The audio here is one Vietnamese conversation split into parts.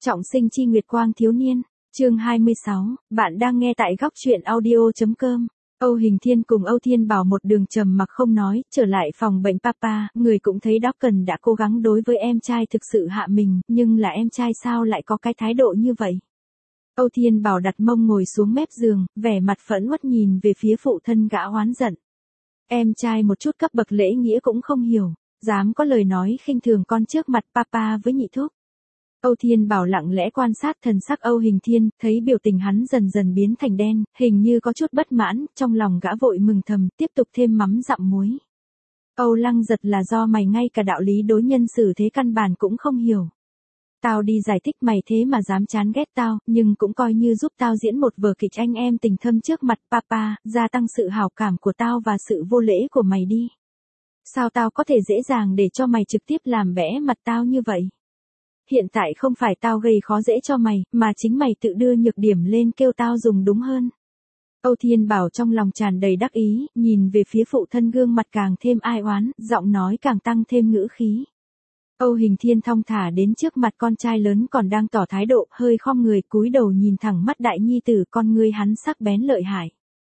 Trọng sinh chi nguyệt quang thiếu niên, chương 26, bạn đang nghe tại góc truyện audio.com. Âu Hình Thiên cùng Âu Thiên Bảo một đường trầm mặc không nói, trở lại phòng bệnh papa, người cũng thấy Duncan đã cố gắng đối với em trai thực sự hạ mình, nhưng là em trai sao lại có cái thái độ như vậy. Âu Thiên Bảo đặt mông ngồi xuống mép giường, vẻ mặt phẫn uất nhìn về phía phụ thân gã oán giận. Em trai một chút cấp bậc lễ nghĩa cũng không hiểu, dám có lời nói khinh thường con trước mặt papa với nhị thúc. Âu Thiên Bảo lặng lẽ quan sát thần sắc Âu Hình Thiên, thấy biểu tình hắn dần dần biến thành đen, hình như có chút bất mãn, trong lòng gã vội mừng thầm, tiếp tục thêm mắm dặm muối. Âu Lăng Giật là do mày ngay cả đạo lý đối nhân xử thế căn bản cũng không hiểu. Tao đi giải thích mày thế mà dám chán ghét tao, nhưng cũng coi như giúp tao diễn một vở kịch anh em tình thâm trước mặt papa, gia tăng sự hảo cảm của tao và sự vô lễ của mày đi. Sao tao có thể dễ dàng để cho mày trực tiếp làm bẽ mặt tao như vậy? Hiện tại không phải tao gây khó dễ cho mày, mà chính mày tự đưa nhược điểm lên kêu tao dùng đúng hơn. Âu Thiên Bảo trong lòng tràn đầy đắc ý, nhìn về phía phụ thân gương mặt càng thêm ai oán, giọng nói càng tăng thêm ngữ khí. Âu Hình Thiên thong thả đến trước mặt con trai lớn còn đang tỏ thái độ, hơi khom người cúi đầu nhìn thẳng mắt đại nhi tử, con ngươi hắn sắc bén lợi hại.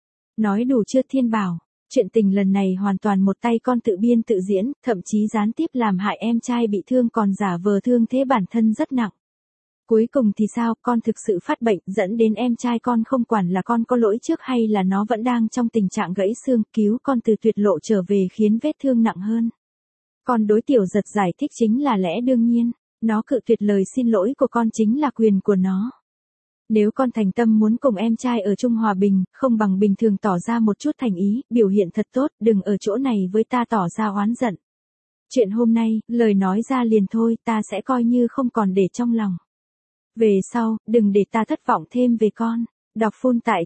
Nói đủ chưa Thiên Bảo? Chuyện tình lần này hoàn toàn một tay con tự biên tự diễn, thậm chí gián tiếp làm hại em trai bị thương còn giả vờ thương thế bản thân rất nặng. Cuối cùng thì sao, con thực sự phát bệnh, dẫn đến em trai con không quản là con có lỗi trước hay là nó vẫn đang trong tình trạng gãy xương, cứu con từ tuyệt lộ trở về khiến vết thương nặng hơn. Con đối Tiểu Giật giải thích chính là lẽ đương nhiên, nó cự tuyệt lời xin lỗi của con chính là quyền của nó. Nếu con thành tâm muốn cùng em trai ở chung hòa bình, không bằng bình thường tỏ ra một chút thành ý, biểu hiện thật tốt, đừng ở chỗ này với ta tỏ ra oán giận. Chuyện hôm nay, lời nói ra liền thôi, ta sẽ coi như không còn để trong lòng. Về sau, đừng để ta thất vọng thêm về con. Đọc full tại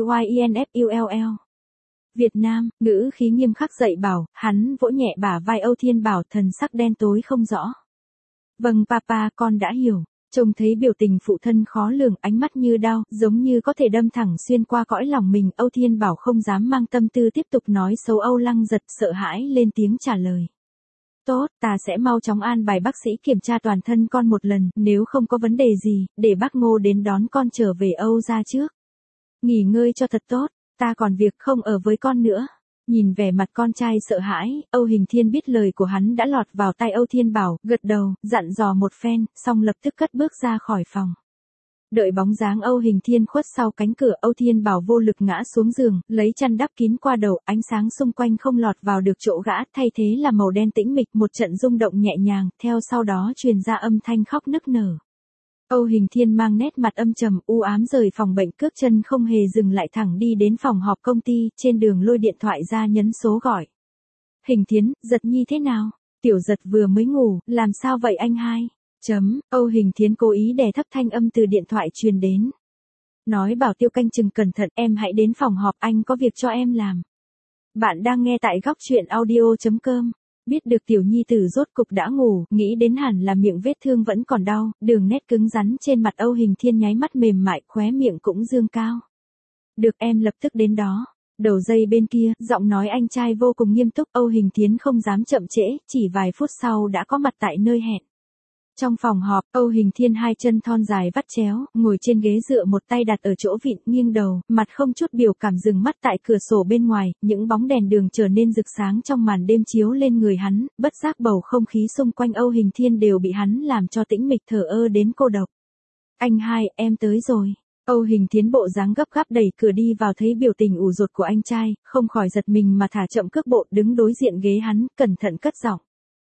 TIUYINFULL. Việt Nam, ngữ khí nghiêm khắc dạy bảo, hắn vỗ nhẹ bả vai Âu Thiên Bảo, thần sắc đen tối không rõ. Vâng papa, con đã hiểu. Trông thấy biểu tình phụ thân khó lường, ánh mắt như đao, giống như có thể đâm thẳng xuyên qua cõi lòng mình, Âu Thiên Bảo không dám mang tâm tư tiếp tục nói xấu Âu Lăng Giật, sợ hãi lên tiếng trả lời. Tốt, ta sẽ mau chóng an bài bác sĩ kiểm tra toàn thân con một lần, nếu không có vấn đề gì, để bác Ngô đến đón con trở về Âu gia trước. Nghỉ ngơi cho thật tốt, ta còn việc không ở với con nữa. Nhìn vẻ mặt con trai sợ hãi, Âu Hình Thiên biết lời của hắn đã lọt vào tai Âu Thiên Bảo, gật đầu, dặn dò một phen, xong lập tức cất bước ra khỏi phòng. Đợi bóng dáng Âu Hình Thiên khuất sau cánh cửa, Âu Thiên Bảo vô lực ngã xuống giường, lấy chăn đắp kín qua đầu, ánh sáng xung quanh không lọt vào được chỗ gã, thay thế là màu đen tĩnh mịch, một trận rung động nhẹ nhàng, theo sau đó truyền ra âm thanh khóc nức nở. Âu Hình Thiên mang nét mặt âm trầm, u ám rời phòng bệnh, cước chân không hề dừng lại thẳng đi đến phòng họp công ty, trên đường lôi điện thoại ra nhấn số gọi. Hình Thiến, Giật Nhi thế nào? Tiểu Giật vừa mới ngủ, làm sao vậy anh hai? Âu Hình Thiến cố ý đè thấp thanh âm từ điện thoại truyền đến. Nói bảo Tiêu canh chừng cẩn thận, em hãy đến phòng họp, anh có việc cho em làm. Bạn đang nghe tại góc truyện audio.com. Biết được tiểu nhi tử rốt cục đã ngủ, nghĩ đến hẳn là miệng vết thương vẫn còn đau, đường nét cứng rắn trên mặt Âu Hình Thiên nháy mắt mềm mại, khóe miệng cũng dương cao. Được, em lập tức đến đó. Đầu dây bên kia, giọng nói anh trai vô cùng nghiêm túc, Âu Hình Thiên không dám chậm trễ, chỉ vài phút sau đã có mặt tại nơi hẹn. Trong phòng họp, Âu Hình Thiên hai chân thon dài vắt chéo, ngồi trên ghế dựa, một tay đặt ở chỗ vịn, nghiêng đầu, mặt không chút biểu cảm dừng mắt tại cửa sổ bên ngoài, những bóng đèn đường trở nên rực sáng trong màn đêm chiếu lên người hắn, bất giác bầu không khí xung quanh Âu Hình Thiên đều bị hắn làm cho tĩnh mịch thờ ơ đến cô độc. Anh hai, em tới rồi. Âu Hình Thiên bộ dáng gấp gáp đẩy cửa đi vào, thấy biểu tình ủ rột của anh trai, không khỏi giật mình mà thả chậm cước bộ, đứng đối diện ghế hắn, cẩn thận cất giọng.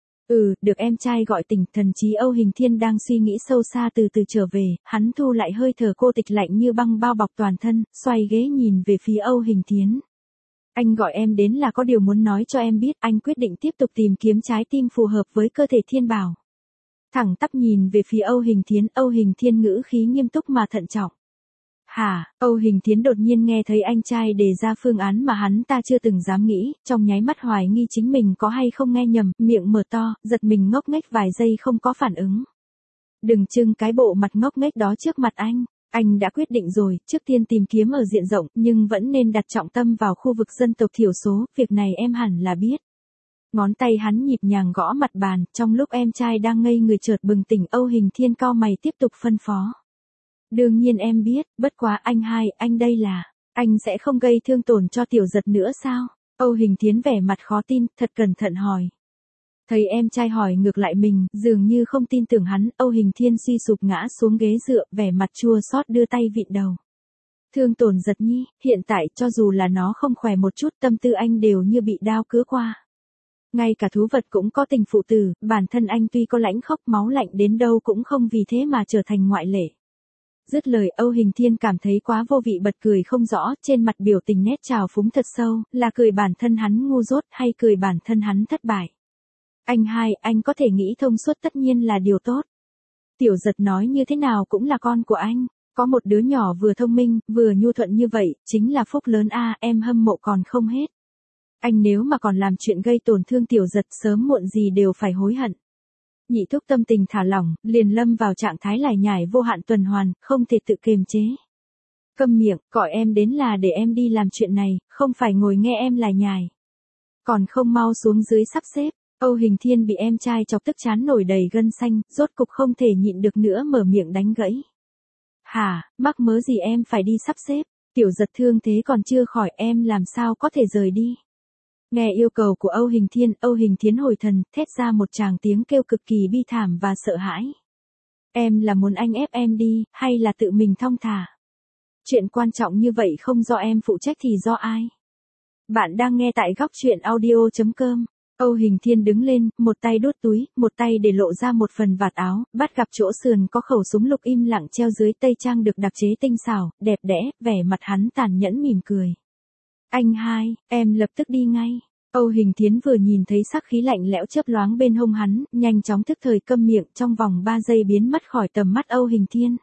Được em trai gọi tỉnh. Thần trí Âu Hình Thiên đang suy nghĩ sâu xa từ từ trở về, hắn thu lại hơi thở cô tịch lạnh như băng bao bọc toàn thân, xoay ghế nhìn về phía Âu Hình Thiên. Anh gọi em đến là có điều muốn nói cho em biết, anh quyết định tiếp tục tìm kiếm trái tim phù hợp với cơ thể Thiên Bảo. Thẳng tắp nhìn về phía Âu Hình Thiên ngữ khí nghiêm túc mà thận trọng. Hả? Âu Hình Thiên đột nhiên nghe thấy anh trai đề ra phương án mà hắn ta chưa từng dám nghĩ, trong nháy mắt hoài nghi chính mình có hay không nghe nhầm, miệng mở to, giật mình ngốc nghếch vài giây không có phản ứng. Đừng trưng cái bộ mặt ngốc nghếch đó trước mặt anh đã quyết định rồi, trước tiên tìm kiếm ở diện rộng, nhưng vẫn nên đặt trọng tâm vào khu vực dân tộc thiểu số, việc này em hẳn là biết. Ngón tay hắn nhịp nhàng gõ mặt bàn, trong lúc em trai đang ngây người chợt bừng tỉnh, Âu Hình Thiên cau mày tiếp tục phân phó. Đương nhiên em biết, bất quá anh hai, anh đây là, anh sẽ không gây thương tổn cho Tiểu Giật nữa sao? Âu Hình Thiến vẻ mặt khó tin, thật cẩn thận hỏi. Thấy em trai hỏi ngược lại mình, dường như không tin tưởng hắn, Âu Hình Thiên suy sụp ngã xuống ghế dựa, vẻ mặt chua xót đưa tay vịn đầu. Thương tổn Giật Nhi, hiện tại cho dù là nó không khỏe một chút, tâm tư anh đều như bị đao cứa qua. Ngay cả thú vật cũng có tình phụ tử, bản thân anh tuy có lãnh khốc máu lạnh đến đâu cũng không vì thế mà trở thành ngoại lệ. Dứt lời, Âu Hình Thiên cảm thấy quá vô vị, bật cười không rõ, trên mặt biểu tình nét trào phúng thật sâu, là cười bản thân hắn ngu dốt hay cười bản thân hắn thất bại. Anh hai, anh có thể nghĩ thông suốt tất nhiên là điều tốt. Tiểu Giật nói như thế nào cũng là con của anh, có một đứa nhỏ vừa thông minh, vừa nhu thuận như vậy, chính là phúc lớn a, em hâm mộ còn không hết. Anh nếu mà còn làm chuyện gây tổn thương Tiểu Giật sớm muộn gì đều phải hối hận. Nhị thúc tâm tình thả lỏng, liền lâm vào trạng thái lải nhải vô hạn tuần hoàn, không thể tự kiềm chế. Câm miệng, gọi em đến là để em đi làm chuyện này, không phải ngồi nghe em lải nhải. Còn không mau xuống dưới sắp xếp. Âu Hình Thiên bị em trai chọc tức chán nổi đầy gân xanh, rốt cục không thể nhịn được nữa mở miệng đánh gãy. Hả, mắc mớ gì em phải đi sắp xếp, Tiểu Giật thương thế còn chưa khỏi, em làm sao có thể rời đi. Nghe yêu cầu của Âu Hình Thiến hồi thần, thét ra một tràng tiếng kêu cực kỳ bi thảm và sợ hãi. Em là muốn anh ép em đi, hay là tự mình thong thả? Chuyện quan trọng như vậy không do em phụ trách thì do ai? Bạn đang nghe tại góc truyện audio.com. Âu Hình Thiên đứng lên, một tay đút túi, một tay để lộ ra một phần vạt áo, bắt gặp chỗ sườn có khẩu súng lục im lặng treo dưới tây trang được đặc chế tinh xảo, đẹp đẽ, vẻ mặt hắn tàn nhẫn mỉm cười. Anh hai, em lập tức đi ngay. Âu Hình Thiến vừa nhìn thấy sắc khí lạnh lẽo chớp loáng bên hông hắn, nhanh chóng thức thời câm miệng, trong vòng 3 giây biến mất khỏi tầm mắt Âu Hình Thiên.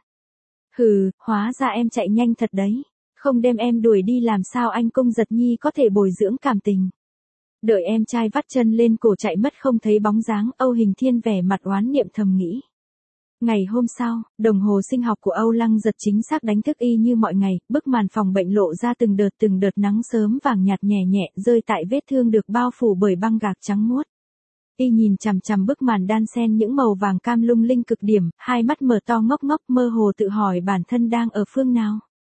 Hừ, hóa ra em chạy nhanh thật đấy. Không đem em đuổi đi làm sao anh Cung Giật Nhi có thể bồi dưỡng cảm tình. Đợi em trai vắt chân lên cổ chạy mất không thấy bóng dáng, Âu Hình Thiên vẻ mặt oán niệm thầm nghĩ. Ngày hôm sau, đồng hồ sinh học của Âu Lăng Giật chính xác đánh thức y như mọi ngày, bức màn phòng bệnh lộ ra từng đợt nắng sớm vàng nhạt nhẹ nhẹ rơi tại vết thương được bao phủ bởi băng gạc trắng muốt. Y nhìn chằm chằm bức màn đan xen những màu vàng cam lung linh cực điểm, hai mắt mở to ngốc ngốc mơ hồ tự hỏi bản thân đang ở phương nào.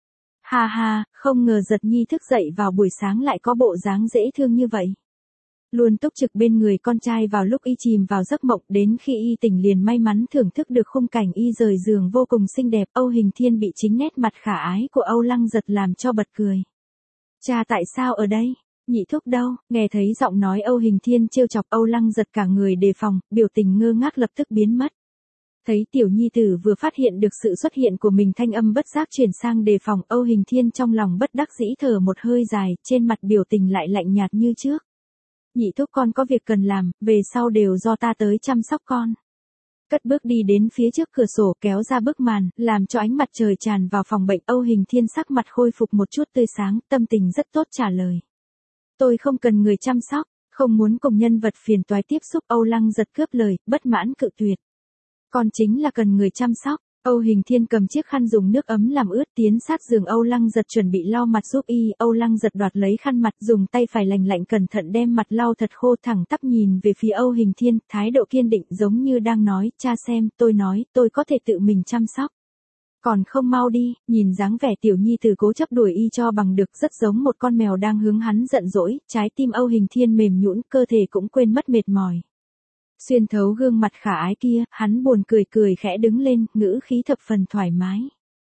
Ha ha, không ngờ Giật Nhi thức dậy vào buổi sáng lại có bộ dáng dễ thương như vậy. Luôn túc trực bên người con trai vào lúc y chìm vào giấc mộng, đến khi y tỉnh liền may mắn thưởng thức được khung cảnh y rời giường vô cùng xinh đẹp. Âu Hình Thiên bị chính nét mặt khả ái của Âu Lăng Giật làm cho bật cười. Cha tại sao ở đây? Nhị thúc đâu? Nghe thấy giọng nói Âu Hình Thiên trêu chọc, Âu Lăng Giật cả người đề phòng, biểu tình ngơ ngác lập tức biến mất. Thấy tiểu nhi tử vừa phát hiện được sự xuất hiện của mình, thanh âm bất giác chuyển sang đề phòng, Âu Hình Thiên trong lòng bất đắc dĩ thở một hơi dài, trên mặt biểu tình lại lạnh nhạt như trước. Nhị thúc con có việc cần làm, về sau đều do ta tới chăm sóc con. Cất bước đi đến phía trước cửa sổ kéo ra bức màn, làm cho ánh mặt trời tràn vào phòng bệnh. Âu Hình Thiên sắc mặt khôi phục một chút tươi sáng, tâm tình rất tốt trả lời. Tôi không cần người chăm sóc, không muốn cùng nhân vật phiền toái tiếp xúc. Âu Lăng Giật cướp lời, bất mãn cự tuyệt. Con chính là cần người chăm sóc. Âu Hình Thiên cầm chiếc khăn dùng nước ấm làm ướt tiến sát giường Âu Lăng Giật chuẩn bị lau mặt giúp y. Âu Lăng Giật đoạt lấy khăn mặt dùng tay phải lành lạnh cẩn thận đem mặt lau thật khô, thẳng tắp nhìn về phía Âu Hình Thiên, thái độ kiên định giống như đang nói, cha xem, tôi nói, tôi có thể tự mình chăm sóc. Còn không mau đi, nhìn dáng vẻ tiểu nhi tử cố chấp đuổi y cho bằng được, rất giống một con mèo đang hướng hắn giận dỗi. Trái tim Âu Hình Thiên mềm nhũn, cơ thể cũng quên mất mệt mỏi. Xuyên thấu gương mặt khả ái kia, hắn buồn cười khẽ đứng lên, ngữ khí thập phần thoải mái.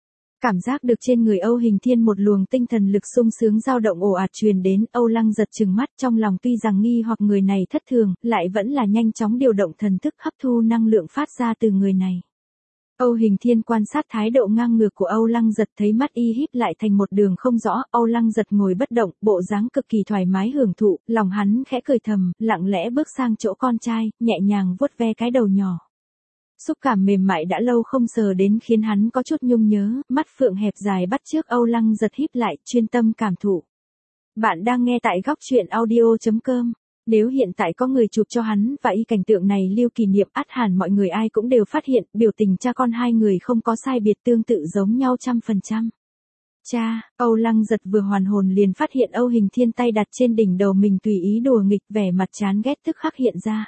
Cảm giác được trên người Âu Hình Thiên một luồng tinh thần lực sung sướng dao động ồ ạt truyền đến. Âu Lăng Giật trừng mắt, trong lòng tuy rằng nghi hoặc người này thất thường, lại vẫn là nhanh chóng điều động thần thức hấp thu năng lượng phát ra từ người này. Âu Hình Thiên quan sát thái độ ngang ngược của Âu Lăng Giật, thấy mắt y híp lại thành một đường không rõ. Âu Lăng Giật ngồi bất động, bộ dáng cực kỳ thoải mái hưởng thụ, lòng hắn khẽ cười thầm, lặng lẽ bước sang chỗ con trai, nhẹ nhàng vuốt ve cái đầu nhỏ. Xúc cảm mềm mại đã lâu không sờ đến khiến hắn có chút nhung nhớ, mắt phượng hẹp dài bắt chước Âu Lăng Giật híp lại, chuyên tâm cảm thụ. Bạn đang nghe tại góc truyện audio.com. Nếu hiện tại có người chụp cho hắn và y cảnh tượng này lưu kỷ niệm, ắt hẳn mọi người ai cũng đều phát hiện, biểu tình cha con hai người không có sai biệt, tương tự giống nhau 100%. Cha, Âu Lăng Giật vừa hoàn hồn liền phát hiện Âu Hình Thiên tay đặt trên đỉnh đầu mình tùy ý đùa nghịch, vẻ mặt chán ghét tức khắc hiện ra.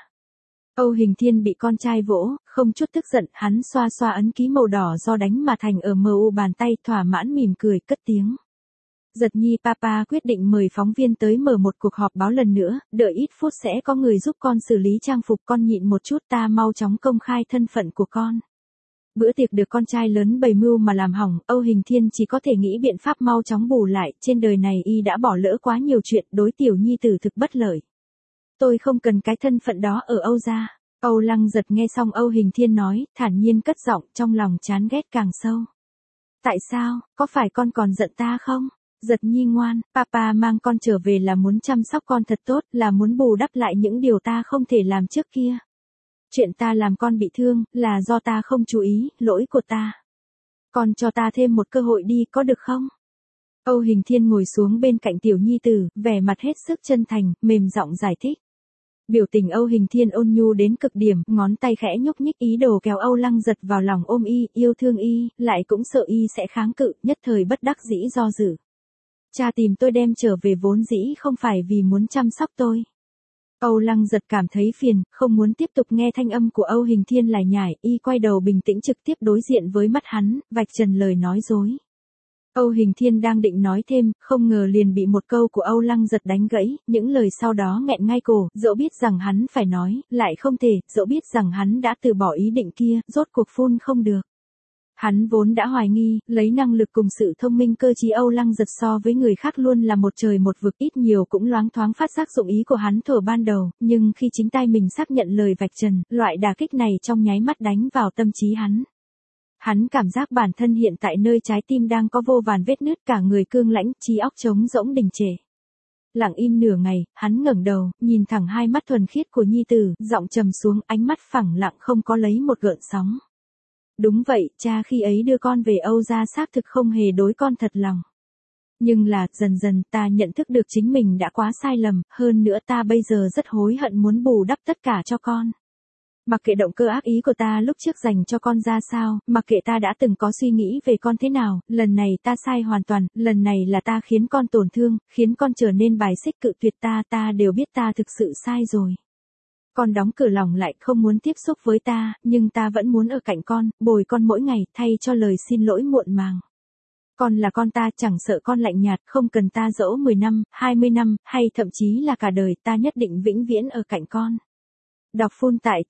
Âu Hình Thiên bị con trai vỗ, không chút tức giận, hắn xoa xoa ấn ký màu đỏ do đánh mà thành ở mu bàn tay, thỏa mãn mỉm cười cất tiếng. Giật Nhi papa quyết định mời phóng viên tới mở một cuộc họp báo lần nữa, đợi ít phút sẽ có người giúp con xử lý trang phục, con nhịn một chút, ta mau chóng công khai thân phận của con. Bữa tiệc được con trai lớn bày mưu mà làm hỏng, Âu Hình Thiên chỉ có thể nghĩ biện pháp mau chóng bù lại, trên đời này y đã bỏ lỡ quá nhiều chuyện, đối tiểu nhi tử thực bất lợi. Tôi không cần cái thân phận đó ở Âu gia. Âu Lăng Giật nghe xong Âu Hình Thiên nói, thản nhiên cất giọng, trong lòng chán ghét càng sâu. Tại sao, có phải con còn giận ta không? Giật Nhi ngoan, papa mang con trở về là muốn chăm sóc con thật tốt, là muốn bù đắp lại những điều ta không thể làm trước kia. Chuyện ta làm con bị thương, là do ta không chú ý, lỗi của ta. Con cho ta thêm một cơ hội đi, có được không? Âu Hình Thiên ngồi xuống bên cạnh tiểu nhi tử, vẻ mặt hết sức chân thành, mềm giọng giải thích. Biểu tình Âu Hình Thiên ôn nhu đến cực điểm, ngón tay khẽ nhúc nhích ý đồ kéo Âu Lăng Giật vào lòng ôm y, yêu thương y, lại cũng sợ y sẽ kháng cự, nhất thời bất đắc dĩ do dự. Cha tìm tôi đem trở về vốn dĩ không phải vì muốn chăm sóc tôi. Âu Lăng Giật cảm thấy phiền, không muốn tiếp tục nghe thanh âm của Âu Hình Thiên lải nhải, y quay đầu bình tĩnh trực tiếp đối diện với mắt hắn, vạch trần lời nói dối. Âu Hình Thiên đang định nói thêm, không ngờ liền bị một câu của Âu Lăng Giật đánh gãy, những lời sau đó nghẹn ngay cổ, dẫu biết rằng hắn phải nói, lại không thể, dẫu biết rằng hắn đã từ bỏ ý định kia, rốt cuộc phun không được. Hắn vốn đã hoài nghi, lấy năng lực cùng sự thông minh cơ trí Âu Lăng Giật so với người khác luôn là một trời một vực, ít nhiều cũng loáng thoáng phát giác dụng ý của hắn thuở ban đầu, nhưng khi chính tay mình xác nhận lời vạch trần, loại đả kích này trong nháy mắt đánh vào tâm trí hắn. Hắn cảm giác bản thân hiện tại nơi trái tim đang có vô vàn vết nứt, cả người cương lãnh, trí óc trống rỗng đình trệ. Lặng im nửa ngày, hắn ngẩng đầu, nhìn thẳng hai mắt thuần khiết của nhi tử, giọng trầm xuống, ánh mắt phẳng lặng không có lấy một gợn sóng. Đúng vậy, cha khi ấy đưa con về Âu gia xác thực không hề đối con thật lòng. Nhưng là, dần dần ta nhận thức được chính mình đã quá sai lầm, hơn nữa ta bây giờ rất hối hận muốn bù đắp tất cả cho con. Mặc kệ động cơ ác ý của ta lúc trước dành cho con ra sao, mặc kệ ta đã từng có suy nghĩ về con thế nào, lần này ta sai hoàn toàn, lần này là ta khiến con tổn thương, khiến con trở nên bài xích cự tuyệt ta đều biết ta thực sự sai rồi. Con đóng cửa lòng lại không muốn tiếp xúc với ta, nhưng ta vẫn muốn ở cạnh con, bồi con mỗi ngày, thay cho lời xin lỗi muộn màng. Con là con ta, chẳng sợ con lạnh nhạt, không cần ta dẫu 10 năm, 20 năm, hay thậm chí là cả đời, ta nhất định vĩnh viễn ở cạnh con. Đọc full tại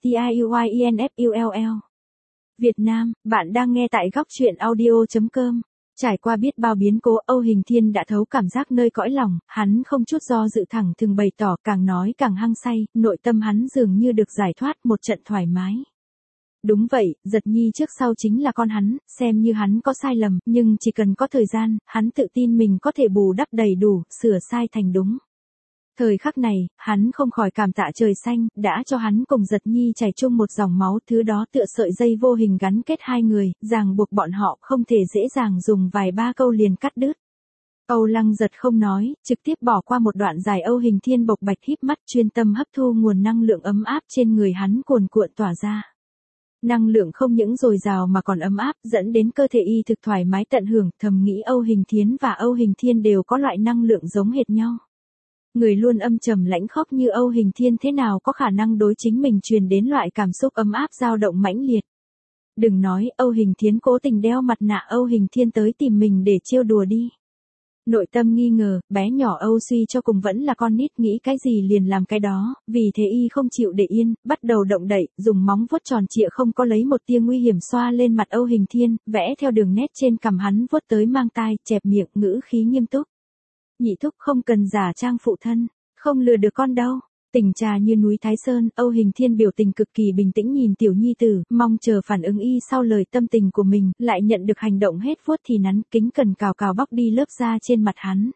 TIUYINFULL. Việt Nam, bạn đang nghe tại góc truyện audio.com. Trải qua biết bao biến cố, Âu Hình Thiên đã thấu cảm giác nơi cõi lòng, hắn không chút do dự thẳng thừng bày tỏ, càng nói càng hăng say, nội tâm hắn dường như được giải thoát một trận thoải mái. Đúng vậy, Giật Nhi trước sau chính là con hắn, xem như hắn có sai lầm, nhưng chỉ cần có thời gian, hắn tự tin mình có thể bù đắp đầy đủ, sửa sai thành đúng. Thời khắc này, hắn không khỏi cảm tạ trời xanh, đã cho hắn cùng Giật Nhi chảy chung một dòng máu, thứ đó tựa sợi dây vô hình gắn kết hai người, ràng buộc bọn họ không thể dễ dàng dùng vài ba câu liền cắt đứt. Âu Lăng Giật không nói, trực tiếp bỏ qua một đoạn dài. Âu Hình Thiên bộc bạch híp mắt chuyên tâm hấp thu nguồn năng lượng ấm áp trên người hắn cuồn cuộn tỏa ra. Năng lượng không những dồi dào mà còn ấm áp, dẫn đến cơ thể y thực thoải mái tận hưởng, thầm nghĩ Âu Hình Thiến và Âu Hình Thiên đều có loại năng lượng giống hệt nhau. Người luôn âm trầm lãnh khốc như Âu Hình Thiên thế nào có khả năng đối chính mình truyền đến loại cảm xúc ấm áp dao động mãnh liệt. Đừng nói, Âu Hình Thiến cố tình đeo mặt nạ Âu Hình Thiên tới tìm mình để trêu đùa đi. Nội tâm nghi ngờ, bé nhỏ Âu suy cho cùng vẫn là con nít, nghĩ cái gì liền làm cái đó, vì thế y không chịu để yên, bắt đầu động đậy, dùng móng vuốt tròn trịa không có lấy một tia nguy hiểm xoa lên mặt Âu Hình Thiên, vẽ theo đường nét trên cằm hắn vuốt tới mang tai, chẹp miệng, ngữ khí nghiêm túc. Nhị thúc không cần giả trang phụ thân, không lừa được con đâu. Tình trà như núi Thái Sơn, Âu Hình Thiên biểu tình cực kỳ bình tĩnh nhìn tiểu nhi tử, mong chờ phản ứng y sau lời tâm tình của mình, lại nhận được hành động hết vuốt thì nắn, kính cẩn cào cào bóc đi lớp da trên mặt hắn.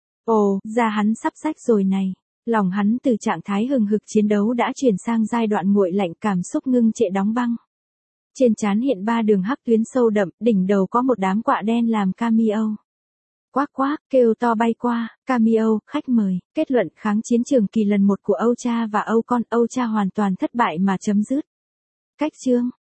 Ồ, da hắn sắp rách rồi này. Lòng hắn từ trạng thái hừng hực chiến đấu đã chuyển sang giai đoạn nguội lạnh, cảm xúc ngưng trệ đóng băng. Trên trán hiện 3 đường hắc tuyến sâu đậm, đỉnh đầu có một đám quạ đen làm cameo. Quác quác, kêu to bay qua, cameo, khách mời, kết luận kháng chiến trường kỳ lần 1 của Âu cha và Âu con, Âu cha hoàn toàn thất bại mà chấm dứt. Cách chương,